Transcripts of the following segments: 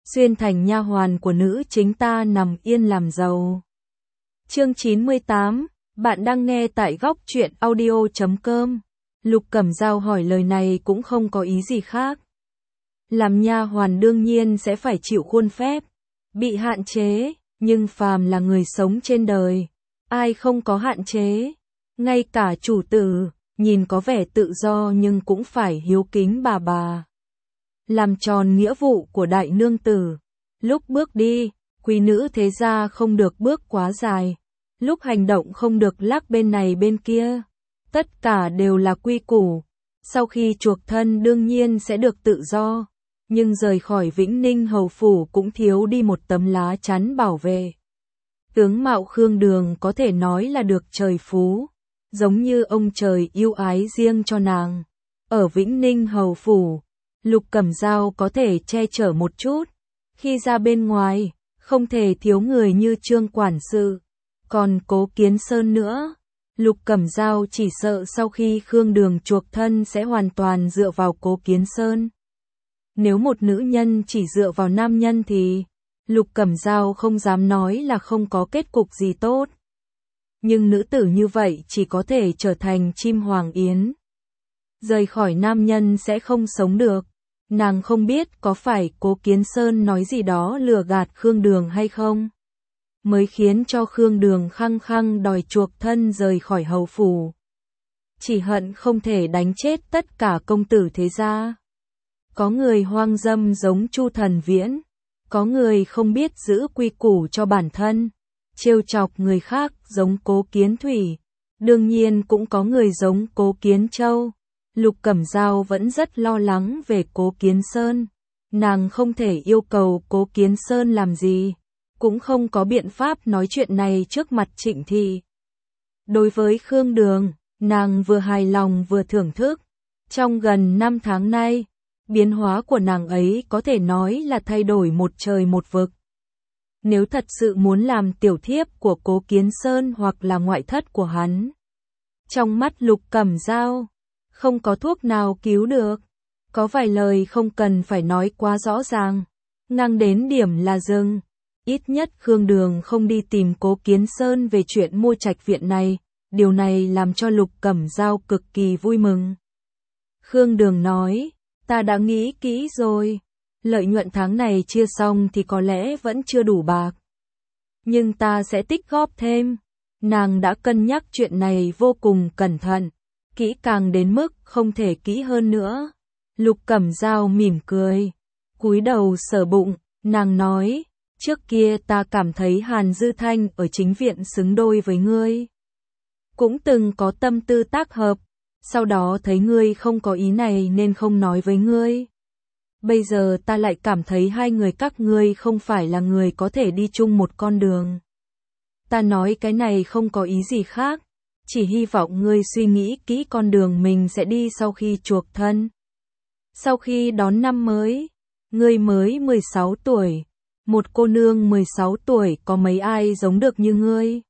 xuyên thành nha hoàn của nữ chính ta nằm yên làm giàu. Chương 98, bạn đang nghe tại góc truyện audio.com. Lục Cẩm Dao hỏi lời này cũng không có ý gì khác. Làm nha hoàn đương nhiên sẽ phải chịu khuôn phép, bị hạn chế, nhưng phàm là người sống trên đời, ai không có hạn chế, ngay cả chủ tử, nhìn có vẻ tự do nhưng cũng phải hiếu kính bà. Làm tròn nghĩa vụ của đại nương tử. Lúc bước đi, quý nữ thế gia không được bước quá dài. Lúc hành động không được lắc bên này bên kia. Tất cả đều là quy củ. Sau khi chuộc thân đương nhiên sẽ được tự do. Nhưng rời khỏi Vĩnh Ninh hầu phủ cũng thiếu đi một tấm lá chắn bảo vệ. Tướng mạo Khương Đường có thể nói là được trời phú. Giống như ông trời yêu ái riêng cho nàng. Ở Vĩnh Ninh hầu phủ, Lục Cẩm Dao có thể che chở một chút. Khi ra bên ngoài, không thể thiếu người như Trương quản sự. Còn Cố Kiến Sơn nữa, Lục Cẩm Dao chỉ sợ sau khi Khương Đường chuộc thân sẽ hoàn toàn dựa vào Cố Kiến Sơn. Nếu một nữ nhân chỉ dựa vào nam nhân thì Lục Cẩm Dao không dám nói là không có kết cục gì tốt. Nhưng nữ tử như vậy chỉ có thể trở thành chim hoàng yến. Rời khỏi nam nhân sẽ không sống được. Nàng không biết có phải Cố Kiến Sơn nói gì đó lừa gạt Khương Đường hay không, mới khiến cho Khương Đường khăng khăng đòi chuộc thân rời khỏi hầu phủ. Chỉ hận không thể đánh chết tất cả công tử thế gia. Có người hoang dâm giống Chu Thần Viễn, có người không biết giữ quy củ cho bản thân, trêu chọc người khác giống Cố Kiến Thủy, đương nhiên cũng có người giống Cố Kiến Châu. Lục Cẩm Dao vẫn rất lo lắng về Cố Kiến Sơn. Nàng không thể yêu cầu Cố Kiến Sơn làm gì, cũng không có biện pháp nói chuyện này trước mặt Trịnh Thị. Đối với Khương Đường, nàng vừa hài lòng vừa thưởng thức. Trong gần 5 tháng nay, biến hóa của nàng ấy có thể nói là thay đổi một trời một vực. Nếu thật sự muốn làm tiểu thiếp của Cố Kiến Sơn hoặc là ngoại thất của hắn, trong mắt Lục Cẩm Dao, không có thuốc nào cứu được. Có vài lời không cần phải nói quá rõ ràng, ngang đến điểm là dừng. Ít nhất Khương Đường không đi tìm Cố Kiến Sơn về chuyện mua trạch viện này, điều này làm cho Lục Cẩm Dao cực kỳ vui mừng. Khương Đường nói, ta đã nghĩ kỹ rồi, lợi nhuận tháng này chia xong thì có lẽ vẫn chưa đủ bạc. Nhưng ta sẽ tích góp thêm. Nàng đã cân nhắc chuyện này vô cùng cẩn thận, kỹ càng đến mức không thể kỹ hơn nữa. Lục Cẩm Dao mỉm cười, cúi đầu sờ bụng, nàng nói, trước kia ta cảm thấy Hàn Dư Thanh ở chính viện xứng đôi với ngươi. Cũng từng có tâm tư tác hợp, sau đó thấy ngươi không có ý này nên không nói với ngươi. Bây giờ ta lại cảm thấy hai người các ngươi không phải là người có thể đi chung một con đường. Ta nói cái này không có ý gì khác, chỉ hy vọng ngươi suy nghĩ kỹ con đường mình sẽ đi sau khi chuộc thân. Sau khi đón năm mới, ngươi mới 16 tuổi, một cô nương 16 tuổi có mấy ai giống được như ngươi.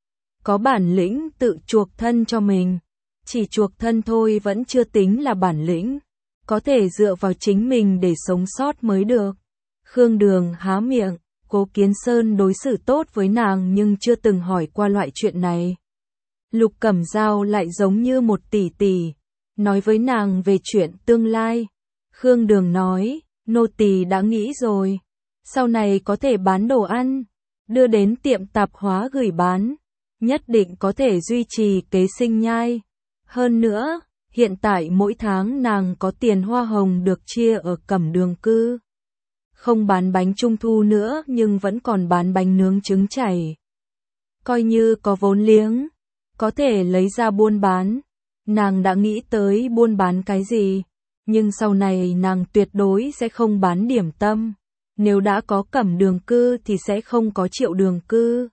Có bản lĩnh tự chuộc thân cho mình, chỉ chuộc thân thôi vẫn chưa tính là bản lĩnh, có thể dựa vào chính mình để sống sót mới được. Khương Đường há miệng, Cố Kiến Sơn đối xử tốt với nàng nhưng chưa từng hỏi qua loại chuyện này. Lục Cẩm Dao lại giống như một tỷ tỷ, nói với nàng về chuyện tương lai. Khương Đường nói, nô tỳ đã nghĩ rồi, sau này có thể bán đồ ăn, đưa đến tiệm tạp hóa gửi bán, nhất định có thể duy trì kế sinh nhai. Hơn nữa, hiện tại mỗi tháng nàng có tiền hoa hồng được chia ở Cẩm Đường cư. Không bán bánh trung thu nữa nhưng vẫn còn bán bánh nướng trứng chảy. Coi như có vốn liếng, có thể lấy ra buôn bán. Nàng đã nghĩ tới buôn bán cái gì, nhưng sau này nàng tuyệt đối sẽ không bán điểm tâm. Nếu đã có Cẩm Đường cư thì sẽ không có Triệu Đường cư,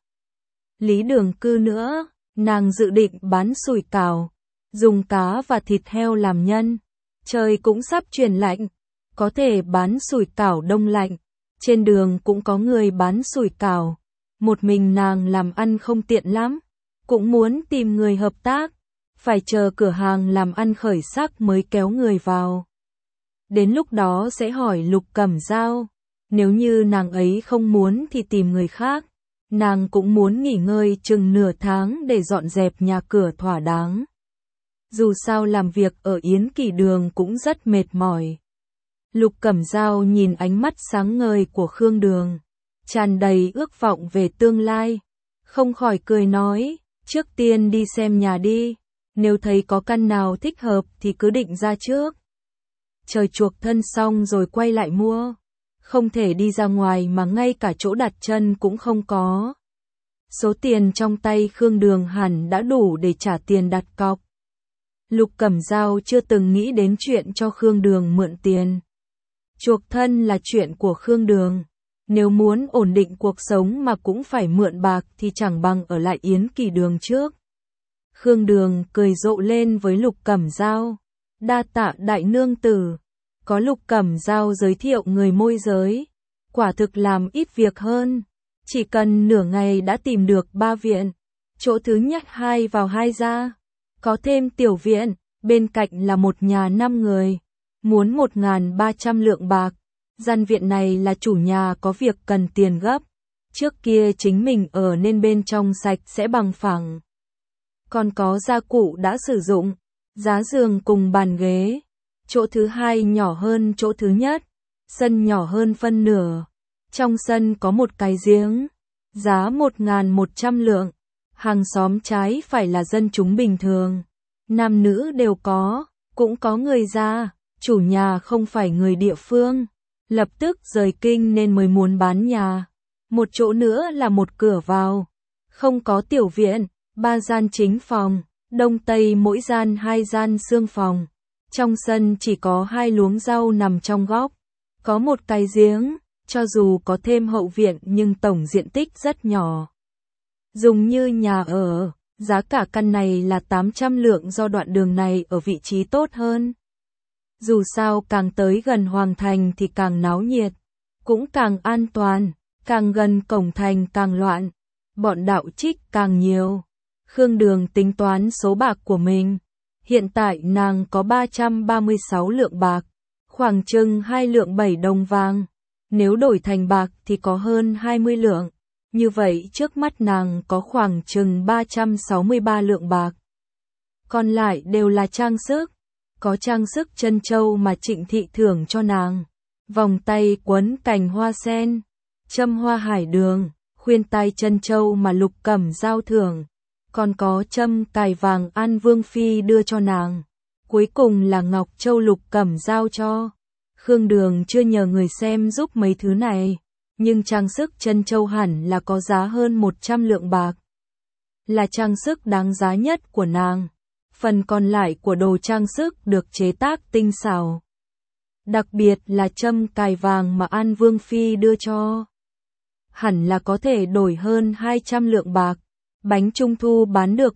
Lý Đường cư nữa. Nàng dự định bán sủi cảo, dùng cá và thịt heo làm nhân. Trời cũng sắp chuyển lạnh, có thể bán sủi cảo đông lạnh. Trên đường cũng có người bán sủi cảo. Một mình nàng làm ăn không tiện lắm, cũng muốn tìm người hợp tác, phải chờ cửa hàng làm ăn khởi sắc mới kéo người vào. Đến lúc đó sẽ hỏi Lục Cẩm Dao, Nếu như nàng ấy không muốn thì tìm người khác. Nàng cũng muốn nghỉ ngơi chừng nửa tháng để dọn dẹp nhà cửa thỏa đáng. Dù sao làm việc ở Yến Kỳ Đường cũng rất mệt mỏi. Lục Cẩm Dao nhìn ánh mắt sáng ngời của Khương Đường, tràn đầy ước vọng về tương lai, không khỏi cười nói, trước tiên đi xem nhà đi, nếu thấy có căn nào thích hợp thì cứ định ra trước. Trời chuộc thân xong rồi quay lại mua, không thể đi ra ngoài mà ngay cả chỗ đặt chân cũng không có. Số tiền trong tay Khương Đường hẳn đã đủ để trả tiền đặt cọc. Lục Cẩm Dao chưa từng nghĩ đến chuyện cho Khương Đường mượn tiền. Chuộc thân là chuyện của Khương Đường. Nếu muốn ổn định cuộc sống mà cũng phải mượn bạc thì chẳng bằng ở lại Yến Kỳ Đường trước. Khương Đường cười rộ lên với Lục Cẩm Dao. Đa tạ đại nương tử. Có Lục Cẩm Dao giới thiệu người môi giới. Quả thực làm ít việc hơn. Chỉ cần nửa ngày đã tìm được 3 viện. Chỗ thứ nhất 2 vào 2 ra. Có thêm tiểu viện, bên cạnh là một nhà 5 người. Muốn 1.300 lượng bạc. Gian viện này là chủ nhà có việc cần tiền gấp. Trước kia chính mình ở nên bên trong sạch sẽ bằng phẳng. Còn có gia cụ đã sử dụng, giá giường cùng bàn ghế. Chỗ thứ 2 nhỏ hơn chỗ thứ nhất, sân nhỏ hơn phân nửa. Trong sân có một cái giếng, giá 1.100 lượng. Hàng xóm trái phải là dân chúng bình thường, nam nữ đều có, cũng có người già, chủ nhà không phải người địa phương, lập tức rời kinh nên mới muốn bán nhà. Một chỗ nữa là một cửa vào, không có tiểu viện, 3 gian chính phòng, đông tây mỗi gian 2 gian xương phòng. Trong sân chỉ có 2 luống rau nằm trong góc, có một cái giếng, cho dù có thêm hậu viện nhưng tổng diện tích rất nhỏ. Dùng như nhà ở, giá cả căn này là 800 lượng do đoạn đường này ở vị trí tốt hơn. Dù sao càng tới gần Hoàng Thành thì càng náo nhiệt, cũng càng an toàn, càng gần cổng thành càng loạn, bọn đạo trích càng nhiều. Khương Đường tính toán số bạc của mình, hiện tại nàng có 336 lượng bạc, khoảng chừng 2 lượng 7 đồng vàng, nếu đổi thành bạc thì có hơn 20 lượng. Như vậy trước mắt nàng có khoảng chừng 363 lượng bạc. Còn lại đều là trang sức. Có trang sức chân châu mà Trịnh Thị thưởng cho nàng. Vòng tay quấn cành hoa sen, châm hoa hải đường, khuyên tai chân châu mà Lục Cẩm Dao thưởng. Còn có châm cài vàng An Vương Phi đưa cho nàng. Cuối cùng là ngọc châu Lục Cẩm Dao cho. Khương Đường chưa nhờ người xem giúp mấy thứ này. Nhưng trang sức chân châu hẳn là có giá hơn 100 lượng bạc. Là trang sức đáng giá nhất của nàng. Phần còn lại của đồ trang sức được chế tác tinh xảo. Đặc biệt là châm cài vàng mà An Vương Phi đưa cho. Hẳn là có thể đổi hơn 200 lượng bạc. Bánh trung thu bán được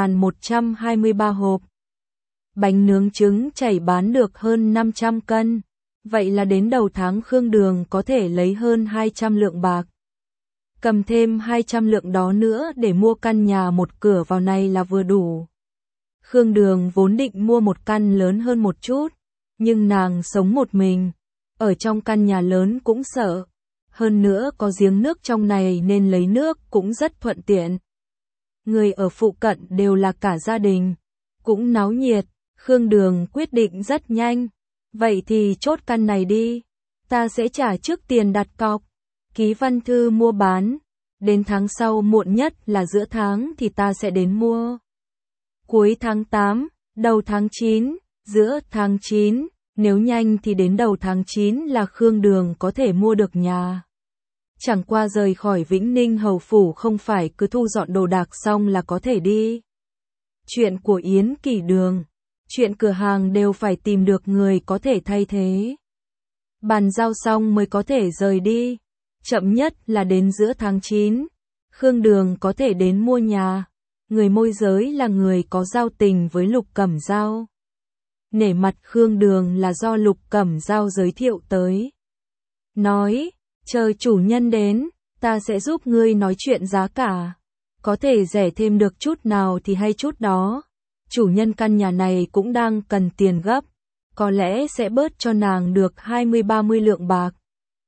1.123 hộp. Bánh nướng trứng chảy bán được hơn 500 cân. Vậy là đến đầu tháng Khương Đường có thể lấy hơn 200 lượng bạc. Cầm thêm 200 lượng đó nữa để mua căn nhà một cửa vào này là vừa đủ. Khương Đường vốn định mua một căn lớn hơn một chút, nhưng nàng sống một mình, ở trong căn nhà lớn cũng sợ. Hơn nữa có giếng nước trong này nên lấy nước cũng rất thuận tiện. Người ở phụ cận đều là cả gia đình, cũng náo nhiệt. Khương Đường quyết định rất nhanh. Vậy thì chốt căn này đi, ta sẽ trả trước tiền đặt cọc, ký văn thư mua bán, đến tháng sau muộn nhất là giữa tháng thì ta sẽ đến mua. Cuối tháng 8, đầu tháng 9, giữa tháng 9, nếu nhanh thì đến đầu tháng 9 là Khương Đường có thể mua được nhà. Chẳng qua rời khỏi Vĩnh Ninh Hầu Phủ không phải cứ thu dọn đồ đạc xong là có thể đi. Chuyện của Yến Kỳ Đường, chuyện cửa hàng đều phải tìm được người có thể thay thế. Bàn giao xong mới có thể rời đi. Chậm nhất là đến giữa tháng 9. Khương Đường có thể đến mua nhà. Người môi giới là người có giao tình với Lục Cẩm Dao. Nể mặt Khương Đường là do Lục Cẩm Dao giới thiệu tới. Nói, chờ chủ nhân đến, ta sẽ giúp ngươi nói chuyện giá cả. Có thể rẻ thêm được chút nào thì hay chút đó. Chủ nhân căn nhà này cũng đang cần tiền gấp, có lẽ sẽ bớt cho nàng được 20-30 lượng bạc.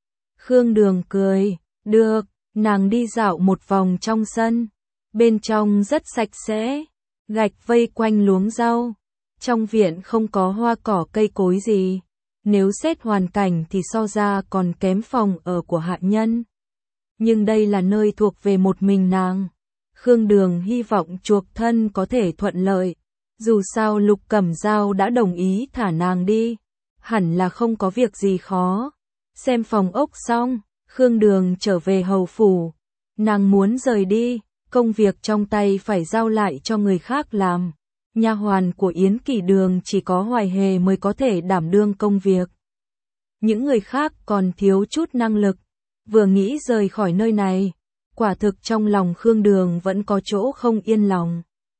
Khương Đường cười, được, nàng đi dạo một vòng trong sân. Bên trong rất sạch sẽ, gạch vây quanh luống rau. Trong viện không có hoa cỏ cây cối gì. Nếu xét hoàn cảnh thì so ra còn kém phòng ở của hạ nhân. Nhưng đây là nơi thuộc về một mình nàng. Khương Đường hy vọng chuộc thân có thể thuận lợi. Dù sao Lục Cẩm Dao đã đồng ý thả nàng đi. Hẳn là không có việc gì khó. Xem phòng ốc xong, Khương Đường trở về hầu phủ. Nàng muốn rời đi, công việc trong tay phải giao lại cho người khác làm. Nha hoàn của Yến Kỳ Đường chỉ có Hoài Hề mới có thể đảm đương công việc. Những người khác còn thiếu chút năng lực. Vừa nghĩ rời khỏi nơi này, quả thực trong lòng Khương Đường vẫn có chỗ không yên lòng.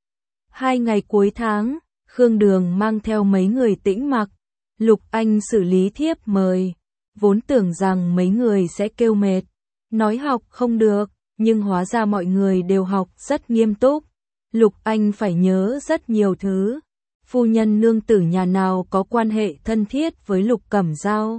2 ngày cuối tháng, Khương Đường mang theo mấy người Tĩnh Mặc, Lục Anh xử lý thiếp mời. Vốn tưởng rằng mấy người sẽ kêu mệt, nói học không được, nhưng hóa ra mọi người đều học rất nghiêm túc. Lục Anh phải nhớ rất nhiều thứ. Phu nhân nương tử nhà nào có quan hệ thân thiết với Lục Cẩm Dao?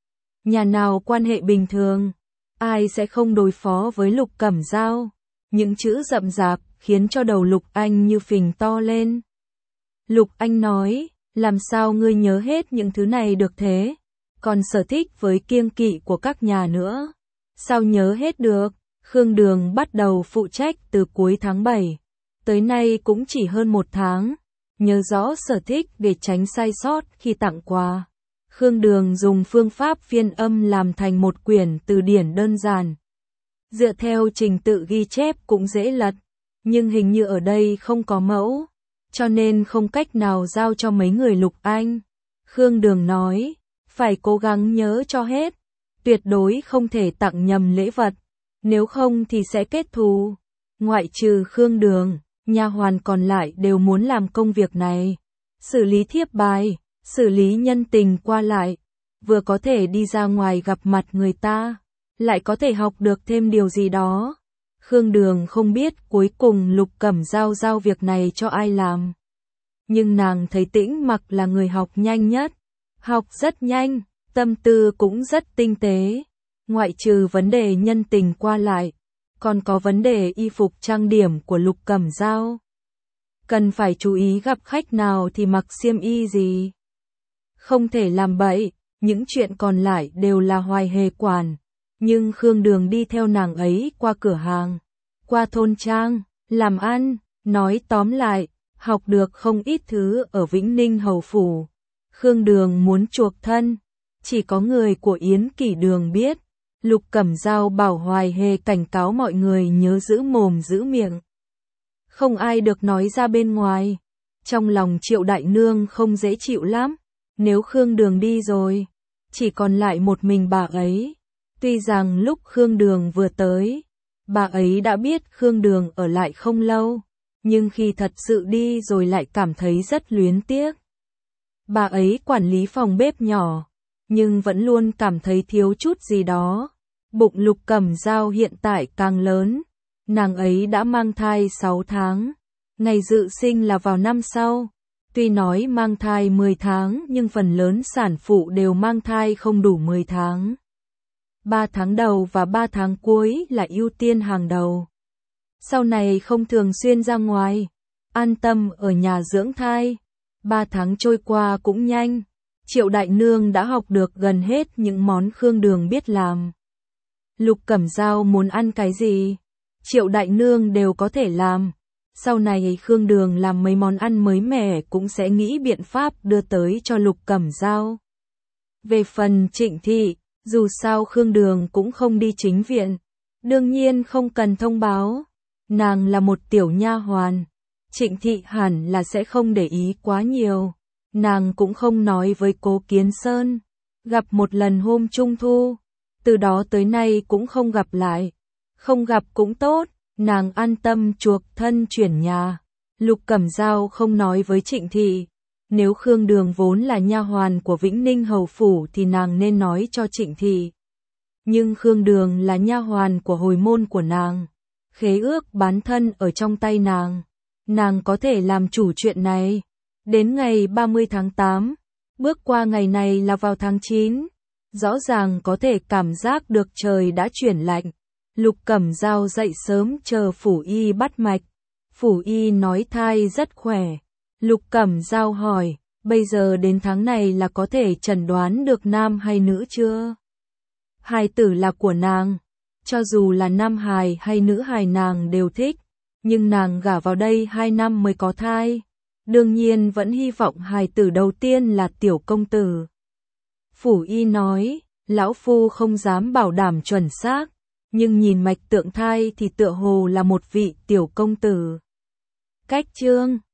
Nhà nào quan hệ bình thường? Ai sẽ không đối phó với Lục Cẩm Dao? Những chữ rậm rạp khiến cho đầu Lục Anh như phình to lên. Lục Anh nói, làm sao ngươi nhớ hết những thứ này được thế? Còn sở thích với kiêng kỵ của các nhà nữa. Sao nhớ hết được? Khương Đường bắt đầu phụ trách từ cuối tháng 7. Tới nay cũng chỉ hơn 1 tháng. Nhớ rõ sở thích để tránh sai sót khi tặng quà. Khương Đường dùng phương pháp phiên âm làm thành một quyển từ điển đơn giản. Dựa theo trình tự ghi chép cũng dễ lật. Nhưng hình như ở đây không có mẫu. Cho nên không cách nào giao cho mấy người Lục Anh. Khương Đường nói, phải cố gắng nhớ cho hết. Tuyệt đối không thể tặng nhầm lễ vật. Nếu không thì sẽ kết thù. Ngoại trừ Khương Đường, nha hoàn còn lại đều muốn làm công việc này. Xử lý thiếp bài, xử lý nhân tình qua lại. Vừa có thể đi ra ngoài gặp mặt người ta, lại có thể học được thêm điều gì đó. Khương Đường không biết cuối cùng Lục Cẩm Dao giao việc này cho ai làm. Nhưng nàng thấy Tĩnh Mặc là người học nhanh nhất. Học rất nhanh, tâm tư cũng rất tinh tế. Ngoại trừ vấn đề nhân tình qua lại, còn có vấn đề y phục trang điểm của Lục Cẩm Dao. Cần phải chú ý gặp khách nào thì mặc xiêm y gì. Không thể làm bậy, những chuyện còn lại đều là Hoài Hề quản. Nhưng Khương Đường đi theo nàng ấy qua cửa hàng, qua thôn trang, làm ăn, nói tóm lại, học được không ít thứ ở Vĩnh Ninh hầu phủ. Khương Đường muốn chuộc thân, chỉ có người của Yến Kỳ Đường biết. Lục Cẩm Dao bảo Hoài Hề cảnh cáo mọi người nhớ giữ mồm giữ miệng. Không ai được nói ra bên ngoài. Trong lòng Triệu Đại Nương không dễ chịu lắm. Nếu Khương Đường đi rồi, chỉ còn lại một mình bà ấy. Tuy rằng lúc Khương Đường vừa tới, bà ấy đã biết Khương Đường ở lại không lâu. Nhưng khi thật sự đi rồi lại cảm thấy rất luyến tiếc. Bà ấy quản lý phòng bếp nhỏ, nhưng vẫn luôn cảm thấy thiếu chút gì đó. Bụng Lục Cẩm Dao hiện tại càng lớn. Nàng ấy đã mang thai 6 tháng. Ngày dự sinh là vào năm sau. Tuy nói mang thai 10 tháng nhưng phần lớn sản phụ đều mang thai không đủ 10 tháng. 3 tháng đầu và 3 tháng cuối là ưu tiên hàng đầu. Sau này không thường xuyên ra ngoài, an tâm ở nhà dưỡng thai. 3 tháng trôi qua cũng nhanh. Triệu Đại Nương đã học được gần hết những món Khương Đường biết làm. Lục Cẩm Dao muốn ăn cái gì, Triệu Đại Nương đều có thể làm. Sau này Khương Đường làm mấy món ăn mới mẻ cũng sẽ nghĩ biện pháp đưa tới cho Lục Cẩm Dao. Về phần Trịnh Thị, dù sao Khương Đường cũng không đi chính viện, đương nhiên không cần thông báo. Nàng là một tiểu nha hoàn, Trịnh Thị hẳn là sẽ không để ý quá nhiều. Nàng cũng không nói với Cố Kiến Sơn. Gặp một lần hôm Trung Thu, từ đó tới nay cũng không gặp lại. Không gặp cũng tốt, nàng an tâm chuộc thân chuyển nhà. Lục Cẩm Dao không nói với Trịnh Thị. Nếu Khương Đường vốn là nha hoàn của Vĩnh Ninh hầu phủ thì nàng nên nói cho Trịnh Thị. Nhưng Khương Đường là nha hoàn của hồi môn của nàng. Khế ước bán thân ở trong tay nàng. Nàng có thể làm chủ chuyện này. Đến ngày 30 tháng 8, bước qua ngày này là vào tháng 9. rõ ràng có thể cảm giác được trời đã chuyển lạnh. Lục Cẩm Dao dậy sớm chờ Phủ Y bắt mạch. Phủ Y nói thai rất khỏe. Lục Cẩm Dao hỏi, bây giờ đến tháng này là có thể chẩn đoán được nam hay nữ chưa? Hài tử là của nàng, cho dù là nam hài hay nữ hài nàng đều thích, nhưng nàng gả vào đây 2 năm mới có thai, đương nhiên vẫn hy vọng hài tử đầu tiên là tiểu công tử. Phủ Y nói, lão phu không dám bảo đảm chuẩn xác, nhưng nhìn mạch tượng thai thì tựa hồ là một vị tiểu công tử. Cách chương